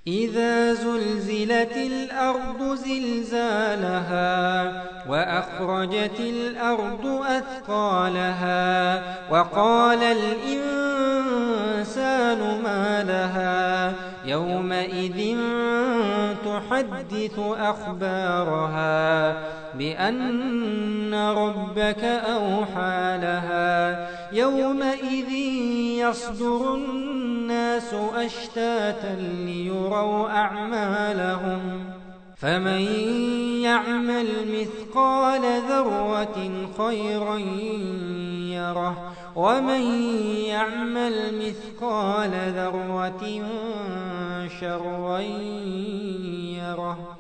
إذا زلزلت الأرض زلزالها وأخرجت الأرض أثقالها وقال الإنسان ما لها يومئذ تحدث أخبارها بأن ربك أوحى لها يومئذ يصدر الناس أشتاتا ليروا أعمالهم فمن يعمل مثقال ذرة خيرا يره ومن يعمل مثقال ذرة شرا يره.